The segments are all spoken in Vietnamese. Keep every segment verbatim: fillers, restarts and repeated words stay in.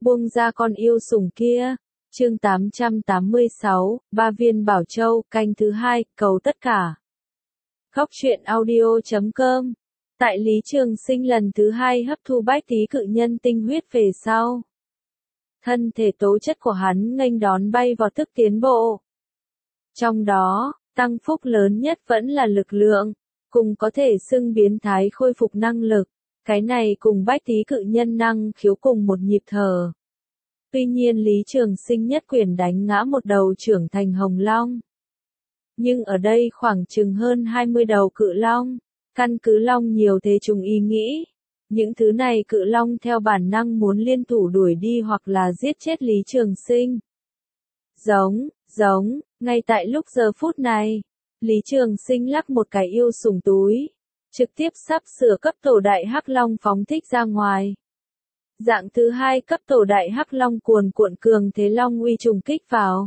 buông ra con yêu sủng kia. Chương tám trăm tám mươi sáu, Ba viên Bảo Châu, canh thứ hai, cầu tất cả. Góc truyện audio chấm com. Tại Lý Trường Sinh lần thứ hai hấp thu bách tí cự nhân tinh huyết về sau, thân thể tố chất của hắn nghênh đón bay vào thức tiến bộ. Trong đó, tăng phúc lớn nhất vẫn là lực lượng, cùng có thể xưng biến thái khôi phục năng lực. Cái này cùng bách tí cự nhân năng khiếu cùng một nhịp thở. Tuy nhiên Lý Trường Sinh nhất quyền đánh ngã một đầu trưởng thành hồng long. Nhưng ở đây khoảng chừng hơn hai mươi đầu cự long, căn cứ long nhiều thế trùng ý nghĩ. Những thứ này cự long theo bản năng muốn liên thủ đuổi đi hoặc là giết chết Lý Trường Sinh. Giống, giống, ngay tại lúc giờ phút này, Lý Trường Sinh lắc một cái yêu sủng túi, trực tiếp sắp sửa cấp tổ đại hắc long phóng thích ra ngoài. Dạng thứ hai cấp tổ đại hắc long cuồn cuộn cường thế long uy trùng kích vào.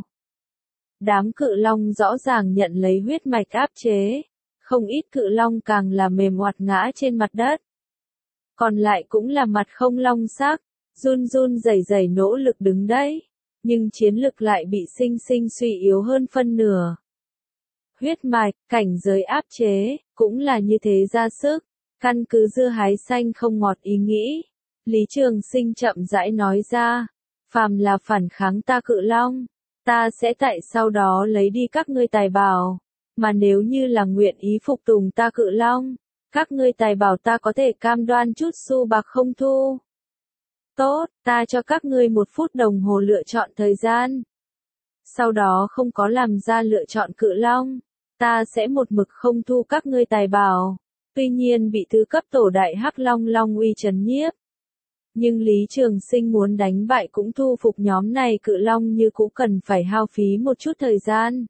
Đám cự long rõ ràng nhận lấy huyết mạch áp chế, không ít cự long càng là mềm oặt ngã trên mặt đất. Còn lại cũng là mặt không long sắc, run run rẩy rẩy nỗ lực đứng đấy, nhưng chiến lực lại bị sinh sinh suy yếu hơn phân nửa. Huyết mạch, cảnh giới áp chế, cũng là như thế ra sức, căn cứ dưa hái xanh không ngọt ý nghĩ. Lý Trường Sinh chậm rãi nói ra, phàm là phản kháng ta cự long, ta sẽ tại sau đó lấy đi các ngươi tài bảo, mà nếu như là nguyện ý phục tùng ta cự long, các ngươi tài bảo ta có thể cam đoan chút xu bạc không thu. Tốt, ta cho các ngươi một phút đồng hồ lựa chọn thời gian. Sau đó không có làm ra lựa chọn cự long, ta sẽ một mực không thu các ngươi tài bảo. Tuy nhiên bị thứ cấp tổ đại hắc long long uy trấn nhiếp. Nhưng Lý Trường Sinh muốn đánh bại cũng thu phục nhóm này cự long như cũng cần phải hao phí một chút thời gian.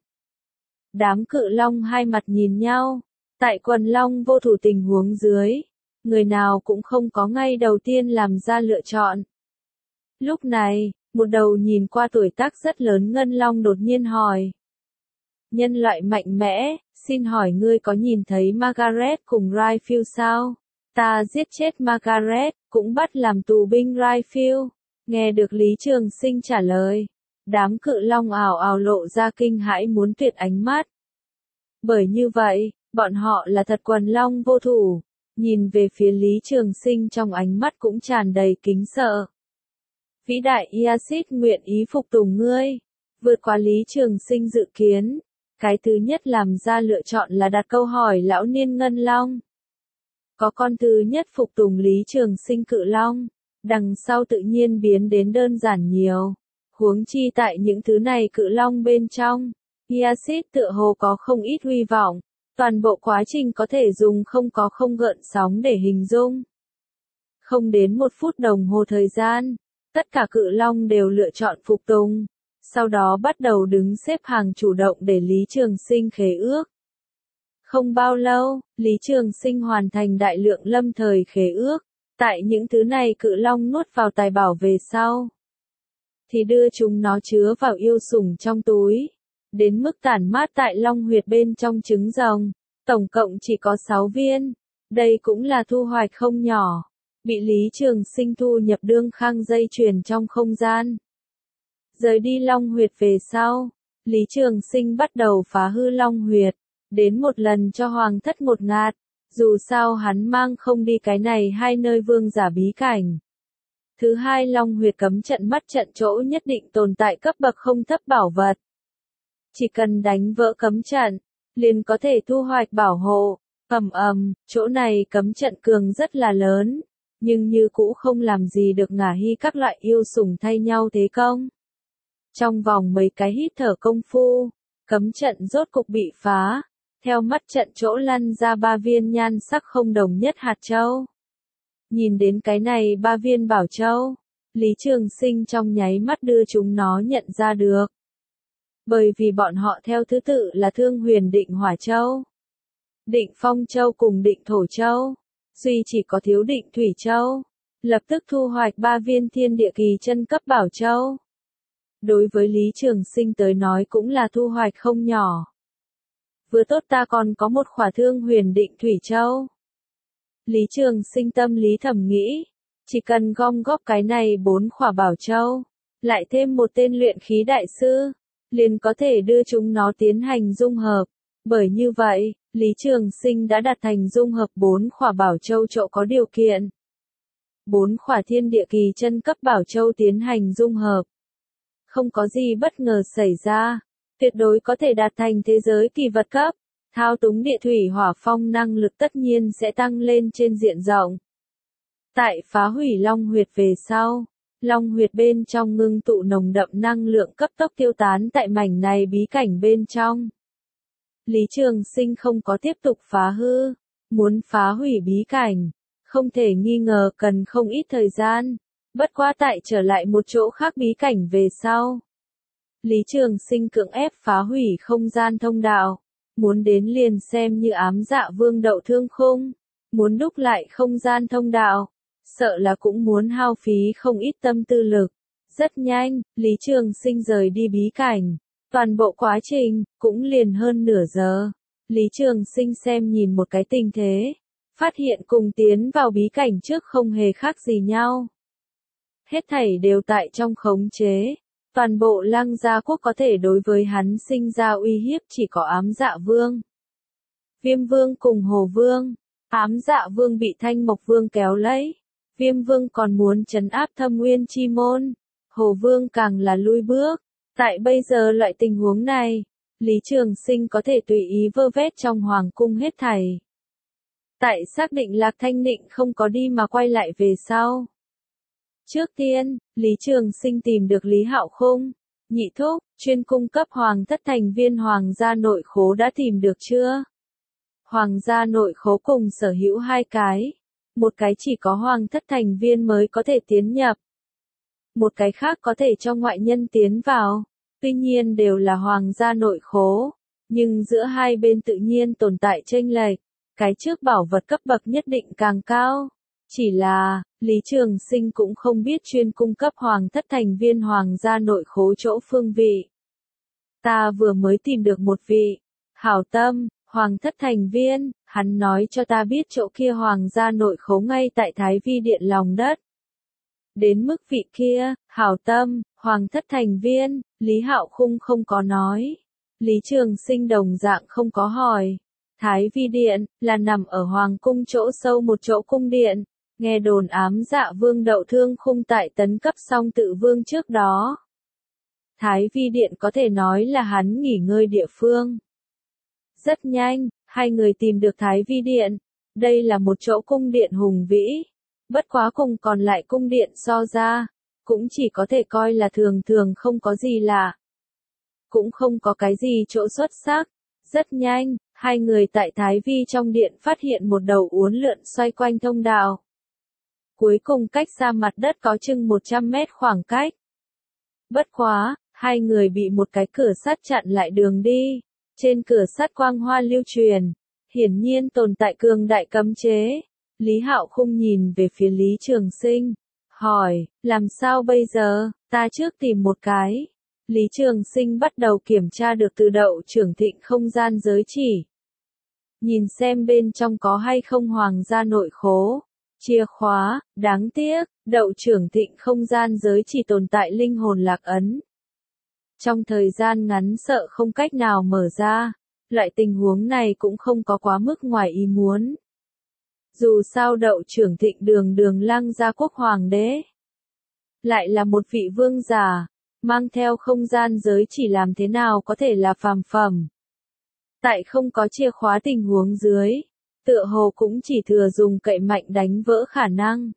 Đám cự long hai mặt nhìn nhau, tại quần long vô thủ tình huống dưới, người nào cũng không có ngay đầu tiên làm ra lựa chọn. Lúc này, một đầu nhìn qua tuổi tác rất lớn ngân long đột nhiên hỏi. Nhân loại mạnh mẽ, xin hỏi ngươi có nhìn thấy Margaret cùng Rayfield sao? Ta giết chết Margaret, cũng bắt làm tù binh Rayfield. Nghe được Lý Trường Sinh trả lời, đám cự long ảo ảo lộ ra kinh hãi muốn tuyệt ánh mắt. Bởi như vậy, bọn họ là thật quần long vô thủ, nhìn về phía Lý Trường Sinh trong ánh mắt cũng tràn đầy kính sợ. Vĩ đại Iasit nguyện ý phục tùng ngươi, vượt qua Lý Trường Sinh dự kiến. Cái thứ nhất làm ra lựa chọn là đặt câu hỏi lão niên ngân long. Có con thứ nhất phục tùng Lý Trường Sinh cự long, đằng sau tự nhiên biến đến đơn giản nhiều. Huống chi tại những thứ này cự long bên trong, Iasit tựa hồ có không ít hy vọng, toàn bộ quá trình có thể dùng không có không gợn sóng để hình dung. Không đến một phút đồng hồ thời gian, tất cả cự long đều lựa chọn phục tùng, sau đó bắt đầu đứng xếp hàng chủ động để Lý Trường Sinh khế ước. Không bao lâu, Lý Trường Sinh hoàn thành đại lượng lâm thời khế ước, tại những thứ này cự long nuốt vào tài bảo về sau, thì đưa chúng nó chứa vào yêu sủng trong túi, đến mức tản mát tại long huyệt bên trong trứng rồng, tổng cộng chỉ có sáu viên, đây cũng là thu hoạch không nhỏ, bị Lý Trường Sinh thu nhập đương khang dây chuyền trong không gian. Rời đi long huyệt về sau, Lý Trường Sinh bắt đầu phá hư long huyệt, đến một lần cho hoàng thất một ngạt, dù sao hắn mang không đi cái này hai nơi vương giả bí cảnh. Thứ hai long huyệt cấm trận mắt trận chỗ nhất định tồn tại cấp bậc không thấp bảo vật. Chỉ cần đánh vỡ cấm trận, liền có thể thu hoạch bảo hộ, ầm ầm, chỗ này cấm trận cường rất là lớn, nhưng như cũ không làm gì được ngả hy các loại yêu sủng thay nhau thế công. Trong vòng mấy cái hít thở công phu, cấm trận rốt cục bị phá, theo mắt trận chỗ lăn ra ba viên nhan sắc không đồng nhất hạt châu. Nhìn đến cái này ba viên bảo châu, Lý Trường Sinh trong nháy mắt đưa chúng nó nhận ra được. Bởi vì bọn họ theo thứ tự là Thương Huyền Định Hỏa Châu, Định Phong Châu cùng Định Thổ Châu, duy chỉ có thiếu Định Thủy Châu, lập tức thu hoạch ba viên thiên địa kỳ chân cấp bảo châu. Đối với Lý Trường Sinh tới nói cũng là thu hoạch không nhỏ. Vừa tốt ta còn có một khỏa Thương Huyền Định Thủy Châu. Lý Trường Sinh tâm lý thầm nghĩ, Chỉ cần gom góp cái này bốn khỏa bảo châu, lại thêm một tên luyện khí đại sư, liền có thể đưa chúng nó tiến hành dung hợp. Bởi như vậy, Lý Trường Sinh đã đạt thành dung hợp bốn khỏa bảo châu chỗ có điều kiện. Bốn khỏa thiên địa kỳ chân cấp bảo châu tiến hành dung hợp. Không có gì bất ngờ xảy ra, tuyệt đối có thể đạt thành thế giới kỳ vật cấp. Thao túng địa thủy hỏa phong năng lực tất nhiên sẽ tăng lên trên diện rộng. Tại phá hủy Long Huyệt về sau, Long Huyệt bên trong ngưng tụ nồng đậm năng lượng cấp tốc tiêu tán tại mảnh này bí cảnh bên trong. Lý Trường Sinh không có tiếp tục phá hư, muốn phá hủy bí cảnh, không thể nghi ngờ cần không ít thời gian, bất quá tại trở lại một chỗ khác bí cảnh về sau. Lý Trường Sinh cưỡng ép phá hủy không gian thông đạo, muốn đến liền xem như ám dạ vương đậu thương khung, muốn đúc lại không gian thông đạo, sợ là cũng muốn hao phí không ít tâm tư lực. Rất nhanh, Lý Trường Sinh rời đi bí cảnh. Toàn bộ quá trình, cũng liền hơn nửa giờ. Lý Trường Sinh xem nhìn một cái tình thế, phát hiện cùng tiến vào bí cảnh trước không hề khác gì nhau. Hết thảy đều tại trong khống chế. Toàn bộ Lăng Gia Quốc có thể đối với hắn sinh ra uy hiếp chỉ có ám dạ vương. Viêm vương cùng Hồ vương. Ám dạ vương bị Thanh Mộc vương kéo lấy. Viêm vương còn muốn trấn áp Thâm Nguyên chi môn. Hồ vương càng là lui bước. Tại bây giờ loại tình huống này, Lý Trường Sinh có thể tùy ý vơ vét trong hoàng cung hết thảy. Tại xác định Lạc Thanh Nịnh không có đi mà quay lại về sau. Trước tiên, Lý Trường Sinh tìm được Lý Hạo Khung. Nhị thúc, chuyên cung cấp hoàng thất thành viên hoàng gia nội khố đã tìm được chưa? Hoàng gia nội khố cùng sở hữu hai cái. Một cái chỉ có hoàng thất thành viên mới có thể tiến nhập. Một cái khác có thể cho ngoại nhân tiến vào. Tuy nhiên đều là hoàng gia nội khố. Nhưng giữa hai bên tự nhiên tồn tại chênh lệch. Cái trước bảo vật cấp bậc nhất định càng cao. Chỉ là, Lý Trường Sinh cũng không biết chuyên cung cấp hoàng thất thành viên hoàng gia nội khố chỗ phương vị. Ta vừa mới tìm được một vị. Hảo tâm, hoàng thất thành viên, hắn nói cho ta biết chỗ kia hoàng gia nội khố ngay tại Thái Vi Điện lòng đất. Đến mức vị kia, hảo tâm, hoàng thất thành viên, Lý Hạo Khung không có nói. Lý Trường Sinh đồng dạng không có hỏi. Thái Vi Điện, là nằm ở hoàng cung chỗ sâu một chỗ cung điện. Nghe đồn ám dạ vương đậu thương khung tại tấn cấp xong tự vương trước đó. Thái Vi Điện có thể nói là hắn nghỉ ngơi địa phương. Rất nhanh, hai người tìm được Thái Vi Điện. Đây là một chỗ cung điện hùng vĩ. Bất quá cùng còn lại cung điện so ra, cũng chỉ có thể coi là thường thường không có gì lạ. Cũng không có cái gì chỗ xuất sắc. Rất nhanh, hai người tại Thái Vi trong điện phát hiện một đầu uốn lượn xoay quanh thông đạo. Cuối cùng cách xa mặt đất có chừng một trăm mét khoảng cách. Bất quá, hai người bị một cái cửa sắt chặn lại đường đi. Trên cửa sắt quang hoa lưu truyền, hiển nhiên tồn tại cường đại cấm chế. Lý Hạo Khung nhìn về phía Lý Trường Sinh, hỏi, làm sao bây giờ, ta trước tìm một cái. Lý Trường Sinh bắt đầu kiểm tra được từ đậu trưởng thịnh không gian giới chỉ. Nhìn xem bên trong có hay không hoàng gia nội khố. Chìa khóa, đáng tiếc, đậu trưởng thịnh không gian giới chỉ tồn tại linh hồn lạc ấn. Trong thời gian ngắn sợ không cách nào mở ra, loại tình huống này cũng không có quá mức ngoài ý muốn. Dù sao đậu trưởng thịnh đường đường Lăng Gia Quốc hoàng đế. Lại là một vị vương giả, mang theo không gian giới chỉ làm thế nào có thể là phàm phẩm. Tại không có chìa khóa tình huống dưới. Tựa hồ cũng chỉ thừa dùng cậy mạnh đánh vỡ khả năng.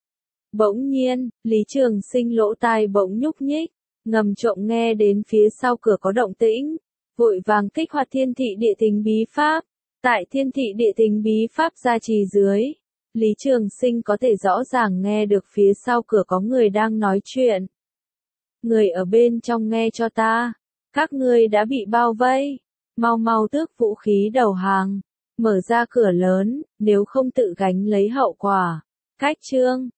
Bỗng nhiên, Lý Trường Sinh lỗ tai bỗng nhúc nhích, ngầm trộm nghe đến phía sau cửa có động tĩnh, vội vàng kích hoạt thiên thị địa tính bí pháp. Tại thiên thị địa tính bí pháp gia trì dưới, Lý Trường Sinh có thể rõ ràng nghe được phía sau cửa có người đang nói chuyện. Người ở bên trong nghe cho ta, các ngươi đã bị bao vây, mau mau tước vũ khí đầu hàng. Mở ra cửa lớn, nếu không tự gánh lấy hậu quả. Cách chương